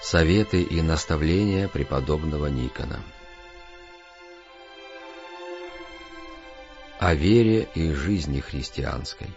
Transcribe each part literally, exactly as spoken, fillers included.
Советы и наставления преподобного Никона. О вере и жизни христианской.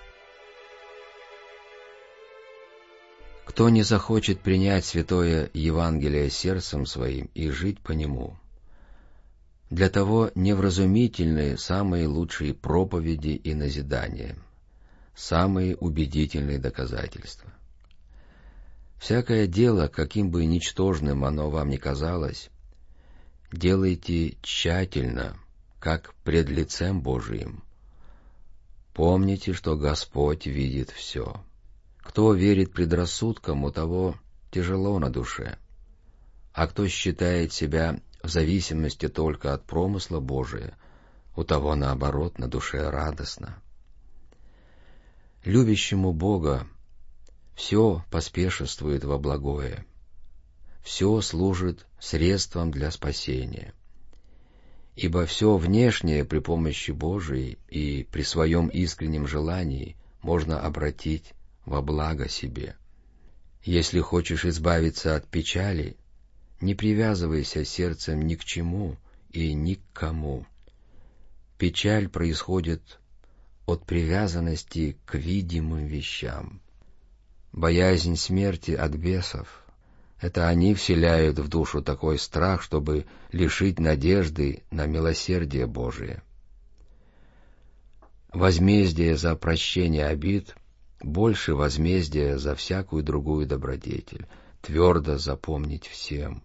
Кто не захочет принять святое Евангелие сердцем своим и жить по нему, для того невразумительны самые лучшие проповеди и назидания, самые убедительные доказательства. Всякое дело, каким бы ничтожным оно вам ни казалось, делайте тщательно, как пред лицем Божиим. Помните, что Господь видит все. Кто верит предрассудкам, у того тяжело на душе, а кто считает себя в зависимости только от промысла Божия, у того, наоборот, на душе радостно. Любящему Бога все поспешествует во благое, все служит средством для спасения, ибо все внешнее при помощи Божией и при своем искреннем желании можно обратить во благо себе. Если хочешь избавиться от печали, не привязывайся сердцем ни к чему и ни к кому. Печаль происходит от привязанности к видимым вещам. Боязнь смерти от бесов — это они вселяют в душу такой страх, чтобы лишить надежды на милосердие Божие. Возмездие за прощение обид больше возмездия за всякую другую добродетель, твердо запомнить всем.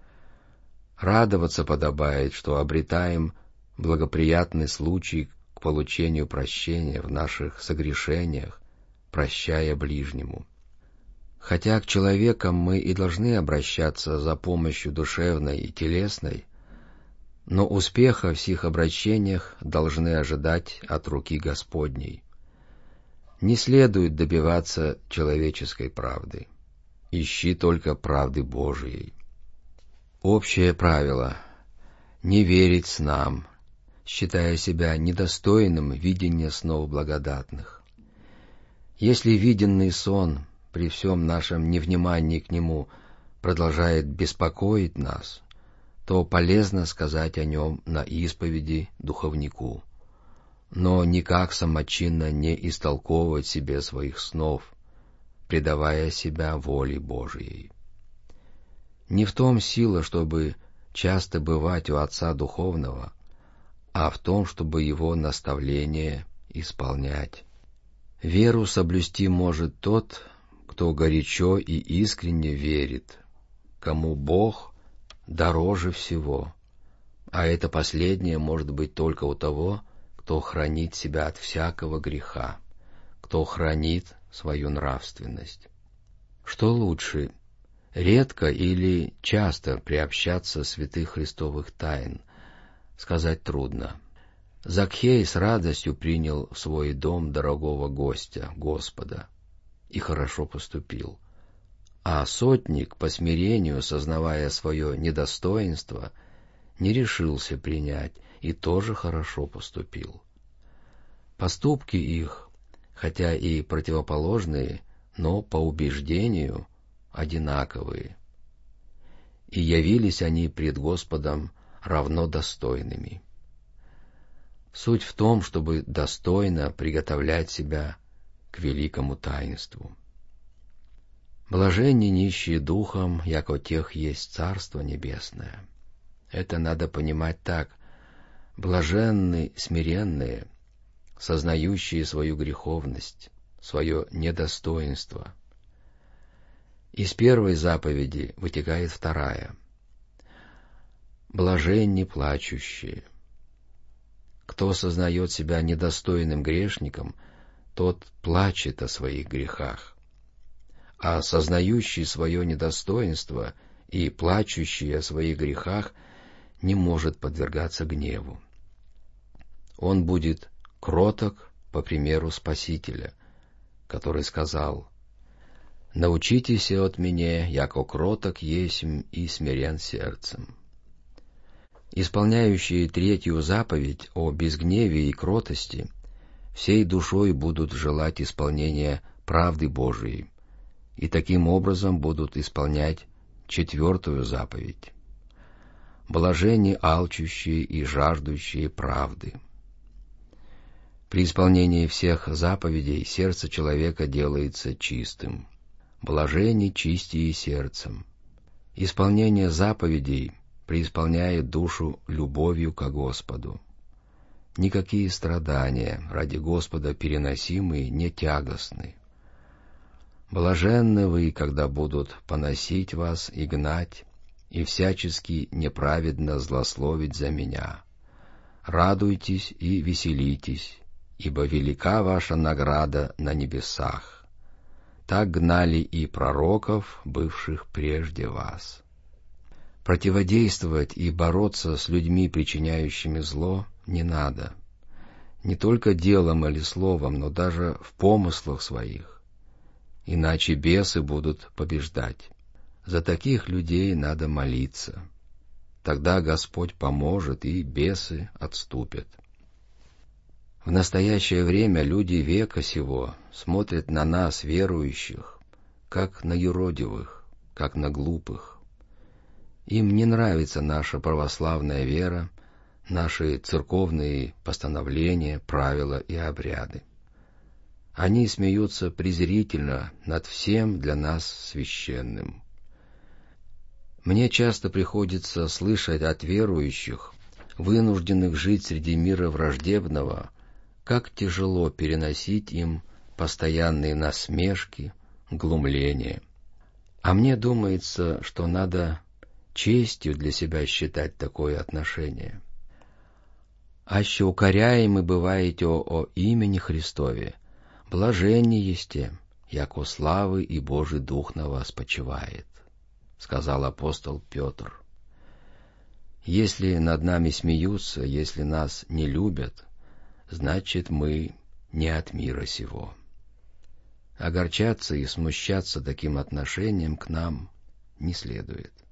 Радоваться подобает, что обретаем благоприятный случай к получению прощения в наших согрешениях, прощая ближнему. Хотя к человекам мы и должны обращаться за помощью душевной и телесной, но успеха в сих обращениях должны ожидать от руки Господней. Не следует добиваться человеческой правды. Ищи только правды Божией. Общее правило — не верить снам, считая себя недостойным видения снов благодатных. Если виденный сон при всем нашем невнимании к нему продолжает беспокоить нас, то полезно сказать о нем на исповеди духовнику, но никак самочинно не истолковывать себе своих снов, предавая себя воле Божией. Не в том сила, чтобы часто бывать у Отца Духовного, а в том, чтобы Его наставление исполнять. Веру соблюсти может тот, кто горячо и искренне верит, кому Бог дороже всего, а это последнее может быть только у того, кто хранит себя от всякого греха, кто хранит свою нравственность. Что лучше, редко или часто приобщаться святых Христовых тайн, сказать трудно. Закхей с радостью принял в свой дом дорогого гостя, Господа, и хорошо поступил. А сотник, по смирению, сознавая свое недостоинство, не решился принять и тоже хорошо поступил. Поступки их, хотя и противоположные, но по убеждению одинаковые, и явились они пред Господом равно достойными. Суть в том, чтобы достойно приготовлять себя к великому таинству. Блаженни нищие духом, яко тех есть Царство Небесное. Это надо понимать так: блаженны смиренные, сознающие свою греховность, свое недостоинство. Из первой заповеди вытекает вторая. Блаженни плачущие. Кто сознает себя недостойным грешником, тот плачет о своих грехах, а сознающий свое недостоинство и плачущий о своих грехах не может подвергаться гневу. Он будет кроток по примеру Спасителя, который сказал: «Научитесь от меня, яко кроток есмь и смирен сердцем». Исполняющие третью заповедь о безгневии и кротости всей душой будут желать исполнения правды Божией и таким образом будут исполнять четвертую заповедь. Блаженны алчущие и жаждущие правды. При исполнении всех заповедей сердце человека делается чистым. Блаженны чистие сердцем. Исполнение заповедей преисполняет душу любовью ко Господу. Никакие страдания ради Господа переносимые не тягостны. Блаженны вы, когда будут поносить вас и гнать, и всячески неправедно злословить за меня. Радуйтесь и веселитесь, ибо велика ваша награда на небесах. Так гнали и пророков, бывших прежде вас. Противодействовать и бороться с людьми, причиняющими зло, не надо. Не только делом или словом, но даже в помыслах своих. Иначе бесы будут побеждать. За таких людей надо молиться. Тогда Господь поможет, и бесы отступят. В настоящее время люди века сего смотрят на нас, верующих, как на юродивых, как на глупых. Им не нравится наша православная вера, наши церковные постановления, правила и обряды. Они смеются презрительно над всем для нас священным. Мне часто приходится слышать от верующих, вынужденных жить среди мира враждебного, как тяжело переносить им постоянные насмешки, глумления. А мне думается, что надо честью для себя считать такое отношение. Аще укоряемы бываете о, о имени Христове, блаженни есте, яко славы и Божий Дух на вас почивает, сказал апостол Петр. Если над нами смеются, если нас не любят, значит, мы не от мира сего. Огорчаться и смущаться таким отношением к нам не следует.